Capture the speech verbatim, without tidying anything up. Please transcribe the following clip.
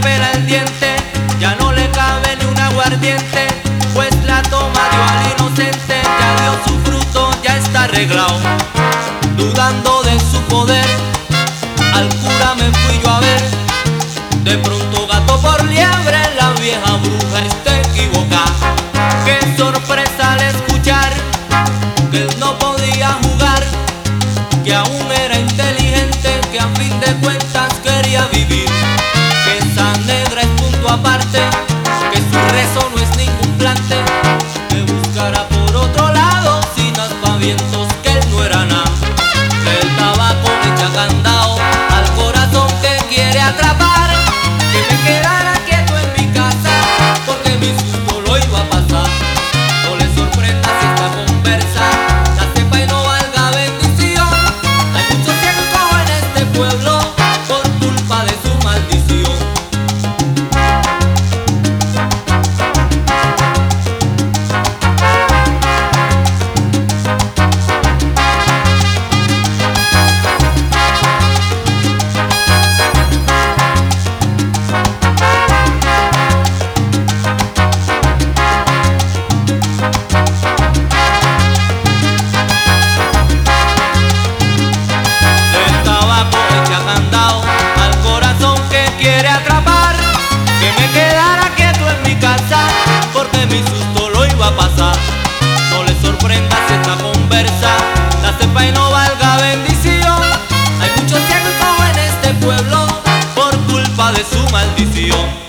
pela el diente, ya no le cabe ni un aguardiente, pues la toma dio al inocente, ya dio su fruto, ya está arreglado. Dudando de su poder, al cura me fui yo a ver. De pronto gato por liebre, la vieja bruja está equivocada. Qué sorpresa al escuchar que él no podía jugar, que aún era inteligente, que a fin de cuentas quería vivir. Que esa negra es punto aparte, que su rezo no es ningún plante, que buscará por otro lado sin aspavientos, que él no era nada. El tabaco le echa candado al corazón que quiere atrapar, que me quedara quieto en mi casa, porque mi susto lo iba a pasar. No le sorprenda si esta conversa la sepa y no valga bendición. Hay muchos ciegos en este pueblo por culpa de su maldición. El tabaco echa candado al corazón que quiere atrapar, que me quedara quieto en mi casa, porque mi susto lo iba a pasar. No le sorprenda si esta conversa la sepa y no valga bendición. Hay muchos ciegos en este pueblo por culpa de su maldición.